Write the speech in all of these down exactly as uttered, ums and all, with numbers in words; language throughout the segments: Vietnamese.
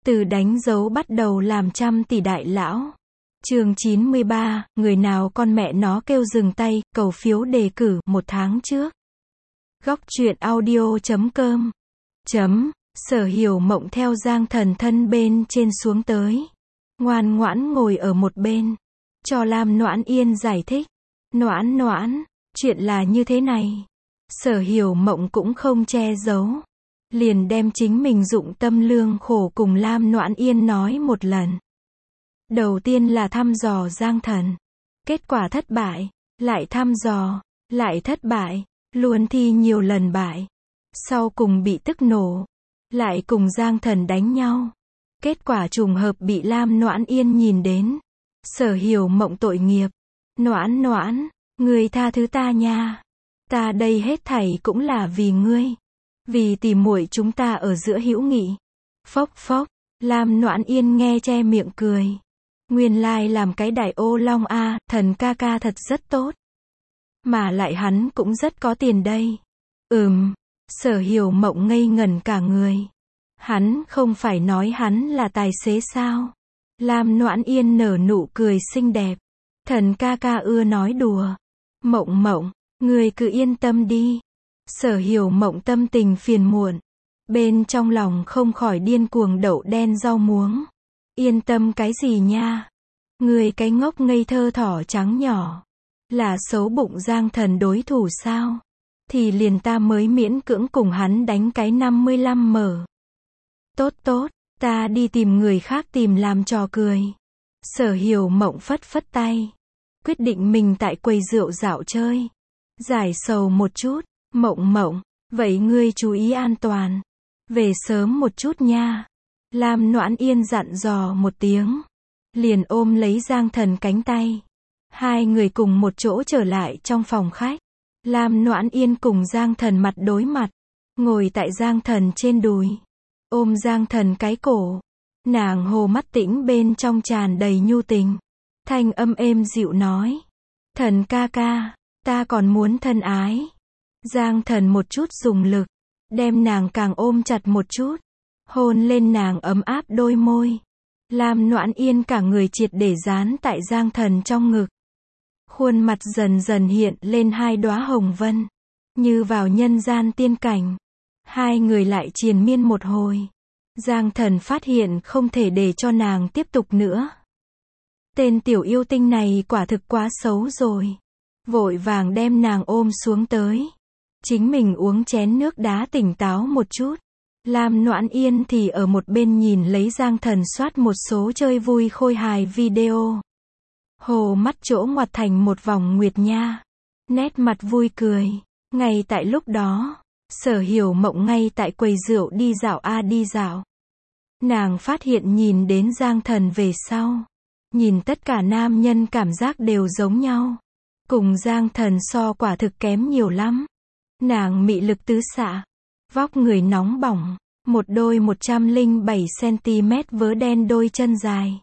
Từ đánh dấu bắt đầu làm trăm tỷ đại lão. Chương chín mươi ba, người nào con mẹ nó kêu dừng tay, cầu phiếu đề cử, một tháng trước. Góc truyện audio chấm com. Chấm, Sở Hiểu Mộng theo Giang Thần thân bên trên xuống tới. Ngoan ngoãn ngồi ở một bên. Cho Lam Noãn Yên giải thích. Noãn noãn, chuyện là như thế này. Sở Hiểu Mộng cũng không che giấu. Liền đem chính mình dụng tâm lương khổ cùng Lam Noãn Yên nói một lần. Đầu tiên là thăm dò Giang Thần. Kết quả thất bại. Lại thăm dò. Lại thất bại. Luôn thi nhiều lần bại. Sau cùng bị tức nổ. Lại cùng Giang Thần đánh nhau. Kết quả trùng hợp bị Lam Noãn Yên nhìn đến. Sở Hiểu Mộng tội nghiệp. Noãn noãn, ngươi tha thứ ta nha. Ta đây hết thảy cũng là vì ngươi. Vì tỉ muội chúng ta ở giữa hữu nghị. Phốc phốc, Lam Noãn Yên nghe che miệng cười. Nguyên lai làm cái đại ô long a, Thần ca ca thật rất tốt. Mà lại hắn cũng rất có tiền đây. Ừm, Sở Hiểu Mộng ngây ngẩn cả người. Hắn không phải nói hắn là tài xế sao? Lam Noãn Yên nở nụ cười xinh đẹp. Thần ca ca ưa nói đùa. Mộng mộng, ngươi cứ yên tâm đi. Sở Hiểu Mộng tâm tình phiền muộn. Bên trong lòng không khỏi điên cuồng đậu đen rau muống. Yên tâm cái gì nha? Ngươi cái ngốc ngây thơ thỏ trắng nhỏ. Là xấu bụng Giang Thần đối thủ sao? Thì liền ta mới miễn cưỡng cùng hắn đánh cái năm mươi lăm mở. Tốt tốt, ta đi tìm người khác tìm làm trò cười. Sở Hiểu Mộng phất phất tay. Quyết định mình tại quầy rượu dạo chơi. Giải sầu một chút. Mộng mộng, vậy ngươi chú ý an toàn. Về sớm một chút nha. Lam Noãn Yên dặn dò một tiếng. Liền ôm lấy Giang Thần cánh tay. Hai người cùng một chỗ trở lại trong phòng khách. Lam Noãn Yên cùng Giang Thần mặt đối mặt. Ngồi tại Giang Thần trên đùi. Ôm Giang Thần cái cổ. Nàng hồ mắt tĩnh bên trong tràn đầy nhu tình. Thanh âm êm dịu nói. Thần ca ca, ta còn muốn thân ái. Giang Thần một chút dùng lực. Đem nàng càng ôm chặt một chút. Hôn lên nàng ấm áp đôi môi. Lam Noãn Yên cả người triệt để dán tại Giang Thần trong ngực. Khuôn mặt dần dần hiện lên hai đóa hồng vân. Như vào nhân gian tiên cảnh. Hai người lại triền miên một hồi. Giang Thần phát hiện không thể để cho nàng tiếp tục nữa. Tên tiểu yêu tinh này quả thực quá xấu rồi. Vội vàng đem nàng ôm xuống tới. Chính mình uống chén nước đá tỉnh táo một chút. Lam Noãn Yên thì ở một bên nhìn lấy Giang Thần soát một số chơi vui khôi hài video. Hồ mắt chỗ ngoặt thành một vòng nguyệt nha. Nét mặt vui cười. Ngay tại lúc đó, Sở Hiểu Mộng ngay tại quầy rượu đi dạo a đi dạo. Nàng phát hiện nhìn đến Giang Thần về sau. Nhìn tất cả nam nhân cảm giác đều giống nhau. Cùng Giang Thần so quả thực kém nhiều lắm. Nàng mị lực tứ xạ. Vóc người nóng bỏng. Một đôi một trăm lẻ bảy xăng-ti-mét vớ đen đôi chân dài.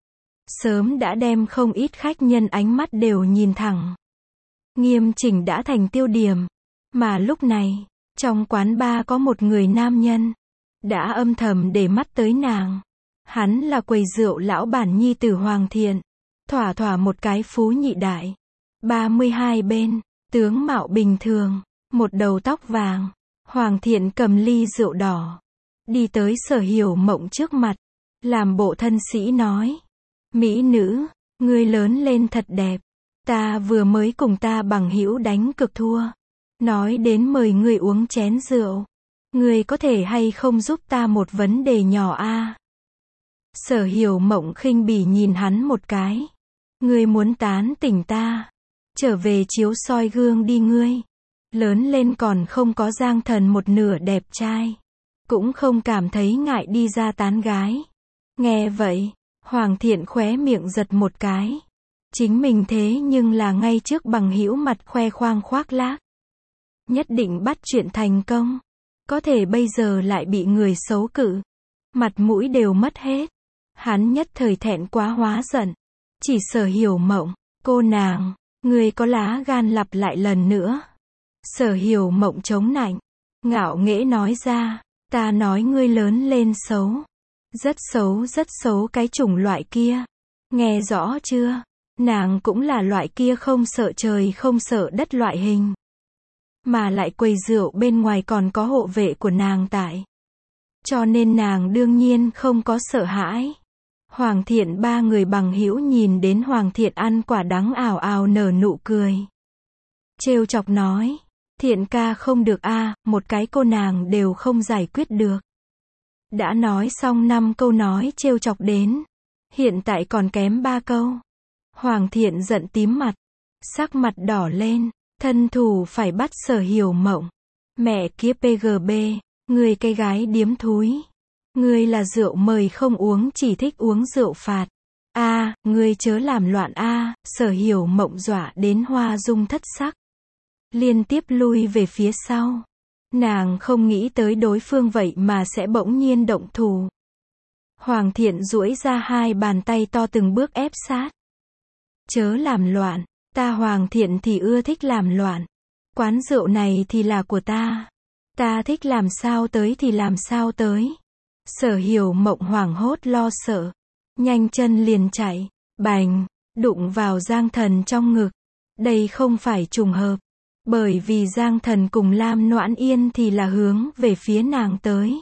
Sớm đã đem không ít khách nhân ánh mắt đều nhìn thẳng. Nghiêm chỉnh đã thành tiêu điểm. Mà lúc này, trong quán bar có một người nam nhân. Đã âm thầm để mắt tới nàng. Hắn là quầy rượu lão bản nhi tử Hoàng Thiện. Thỏa thỏa một cái phú nhị đại. ba mươi hai bên, tướng mạo bình thường, một đầu tóc vàng. Hoàng Thiện cầm ly rượu đỏ. Đi tới Sở Hiểu Mộng trước mặt. Làm bộ thân sĩ nói. Mỹ nữ, ngươi lớn lên thật đẹp. Ta vừa mới cùng ta bằng hữu đánh cực thua. Nói đến mời ngươi uống chén rượu. Ngươi có thể hay không giúp ta một vấn đề nhỏ a? Sở Hiểu Mộng khinh bỉ nhìn hắn một cái. Ngươi muốn tán tỉnh ta. Trở về chiếu soi gương đi ngươi. Lớn lên còn không có Giang Thần một nửa đẹp trai. Cũng không cảm thấy ngại đi ra tán gái. Nghe vậy, Hoàng Thiện khóe miệng giật một cái. Chính mình thế nhưng là ngay trước bằng hữu mặt khoe khoang khoác lác. Nhất định bắt chuyện thành công. Có thể bây giờ lại bị người xấu cự. Mặt mũi đều mất hết. Hắn nhất thời thẹn quá hóa giận. Chỉ Sở Hiểu Mộng, cô nàng, ngươi có lá gan lặp lại lần nữa. Sở Hiểu Mộng chống nạnh. Ngạo nghễ nói ra, ta nói ngươi lớn lên xấu. Rất xấu, rất xấu cái chủng loại kia. Nghe rõ chưa? Nàng cũng là loại kia không sợ trời không sợ đất loại hình. Mà lại quầy rượu bên ngoài còn có hộ vệ của nàng tại. Cho nên nàng đương nhiên không có sợ hãi. Hoàng Thiện ba người bằng hữu nhìn đến Hoàng Thiện ăn quả đắng ào ào nở nụ cười. Trêu chọc nói, Thiện ca không được a, một cái cô nàng đều không giải quyết được. Đã nói xong năm câu nói trêu chọc đến, hiện tại còn kém ba câu. Hoàng Thiện giận tím mặt, sắc mặt đỏ lên, thân thủ phải bắt Sở Hiểu Mộng. Mẹ kiếp pê giê bê, ngươi cái gái điếm thúi. Ngươi là rượu mời không uống chỉ thích uống rượu phạt. A, à, ngươi chớ làm loạn a, à, Sở Hiểu Mộng dọa đến hoa dung thất sắc. Liên tiếp lui về phía sau. Nàng không nghĩ tới đối phương vậy mà sẽ bỗng nhiên động thủ. Hoàng Thiện duỗi ra hai bàn tay to từng bước ép sát. Chớ làm loạn, ta Hoàng Thiện thì ưa thích làm loạn. Quán rượu này thì là của ta. Ta thích làm sao tới thì làm sao tới. Sở Hiểu Mộng hoảng hốt lo sợ. Nhanh chân liền chạy, bành, đụng vào Giang Thần trong ngực. Đây không phải trùng hợp. Bởi vì Giang Thần cùng Lam Noãn Yên thì là hướng về phía nàng tới.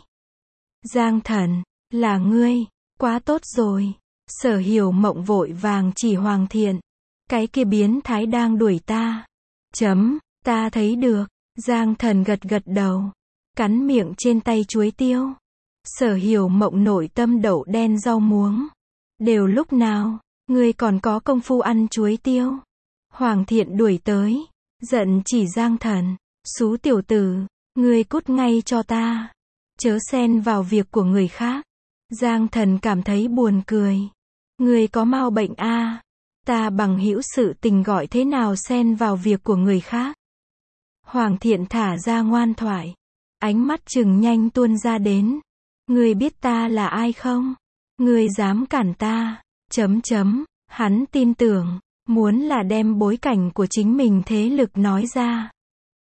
Giang Thần, là ngươi, quá tốt rồi. Sở Hiểu Mộng vội vàng chỉ Hoàng Thiện. Cái kia biến thái đang đuổi ta. Chấm, ta thấy được. Giang Thần gật gật đầu. Cắn miệng trên tay chuối tiêu. Sở Hiểu Mộng nội tâm đậu đen rau muống. Đều lúc nào, ngươi còn có công phu ăn chuối tiêu. Hoàng Thiện đuổi tới. Giận chỉ Giang Thần. Xú tiểu tử, ngươi cút ngay cho ta. Chớ xen vào việc của người khác. Giang Thần cảm thấy buồn cười. Ngươi có mau bệnh a? À? Ta bằng hữu sự tình gọi thế nào xen vào việc của người khác? Hoàng Thiện thả ra ngoan thoại. Ánh mắt trừng nhanh tuôn ra đến. Ngươi biết ta là ai không? Ngươi dám cản ta? Chấm chấm, hắn tin tưởng. Muốn là đem bối cảnh của chính mình thế lực nói ra.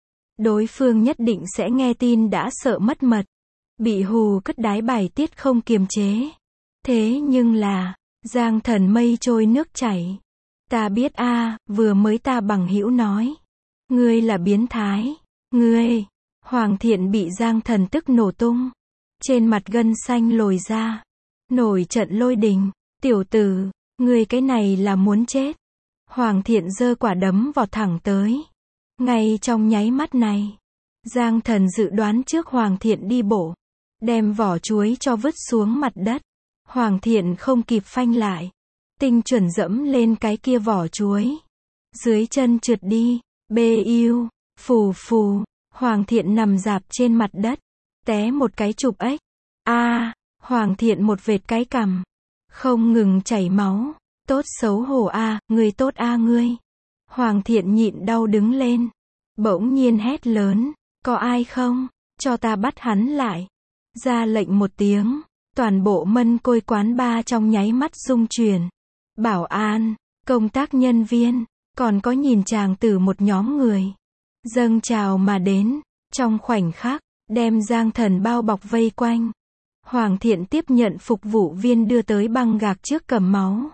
Đối phương nhất định sẽ nghe tin đã sợ mất mật. Bị hù cất đái bài tiết không kiềm chế. Thế nhưng là, Giang Thần mây trôi nước chảy. Ta biết a, à, vừa mới ta bằng hữu nói. Ngươi là biến thái. Ngươi, Hoàng Thiện bị Giang Thần tức nổ tung. Trên mặt gân xanh lồi ra. Nổi trận lôi đình. Tiểu tử, ngươi cái này là muốn chết. Hoàng Thiện giơ quả đấm vọt thẳng tới. Ngay trong nháy mắt này, Giang Thần dự đoán trước Hoàng Thiện đi bộ, đem vỏ chuối cho vứt xuống mặt đất. Hoàng Thiện không kịp phanh lại, tinh chuẩn dẫm lên cái kia vỏ chuối. Dưới chân trượt đi, bê yêu, phù phù, Hoàng Thiện nằm rạp trên mặt đất, té một cái chụp ếch. A, à, Hoàng Thiện một vệt cái cằm, không ngừng chảy máu. Tốt xấu hổ a, à, ngươi tốt a à ngươi. Hoàng Thiện nhịn đau đứng lên. Bỗng nhiên hét lớn, có ai không? Cho ta bắt hắn lại. Ra lệnh một tiếng, toàn bộ mân côi quán ba trong nháy mắt rung chuyển. Bảo an, công tác nhân viên, còn có nhìn chàng tử một nhóm người. Dâng trào mà đến, trong khoảnh khắc, đem Giang Thần bao bọc vây quanh. Hoàng Thiện tiếp nhận phục vụ viên đưa tới băng gạc trước cầm máu.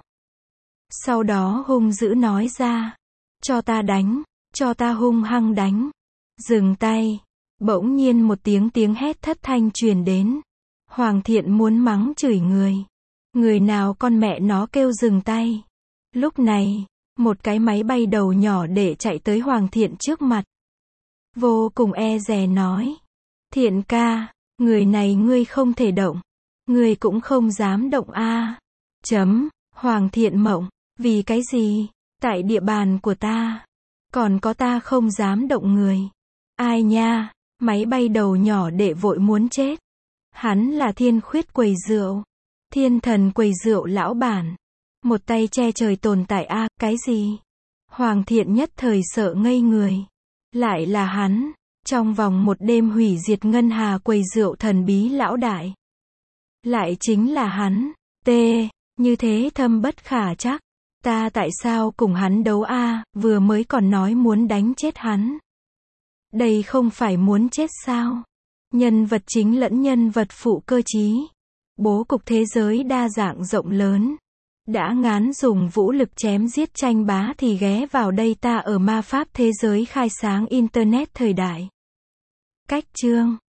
Sau đó hung dữ nói ra, cho ta đánh, cho ta hung hăng đánh. Dừng tay. Bỗng nhiên một tiếng tiếng hét thất thanh truyền đến. Hoàng Thiện muốn mắng chửi người. Người nào con mẹ nó kêu dừng tay. Lúc này, một cái máy bay đầu nhỏ để chạy tới Hoàng Thiện trước mặt. Vô cùng e dè nói. Thiện ca, người này ngươi không thể động. Ngươi cũng không dám động a. À. Chấm, Hoàng Thiện Mộng. Vì cái gì? Tại địa bàn của ta. Còn có ta không dám động người. Ai nha? Máy bay đầu nhỏ đệ vội muốn chết. Hắn là Thiên Khuyết quầy rượu. Thiên Thần quầy rượu lão bản. Một tay che trời tồn tại a, à, cái gì? Hoàng Thiện nhất thời sợ ngây người. Lại là hắn. Trong vòng một đêm hủy diệt ngân hà quầy rượu thần bí lão đại. Lại chính là hắn. T. Như thế thâm bất khả trắc. Ta tại sao cùng hắn đấu a, à, vừa mới còn nói muốn đánh chết hắn. Đây không phải muốn chết sao? Nhân vật chính lẫn nhân vật phụ cơ trí. bố cục thế giới đa dạng rộng lớn. Đã ngán dùng vũ lực chém giết tranh bá thì ghé vào đây ta ở ma pháp thế giới khai sáng Internet thời đại. Cách chương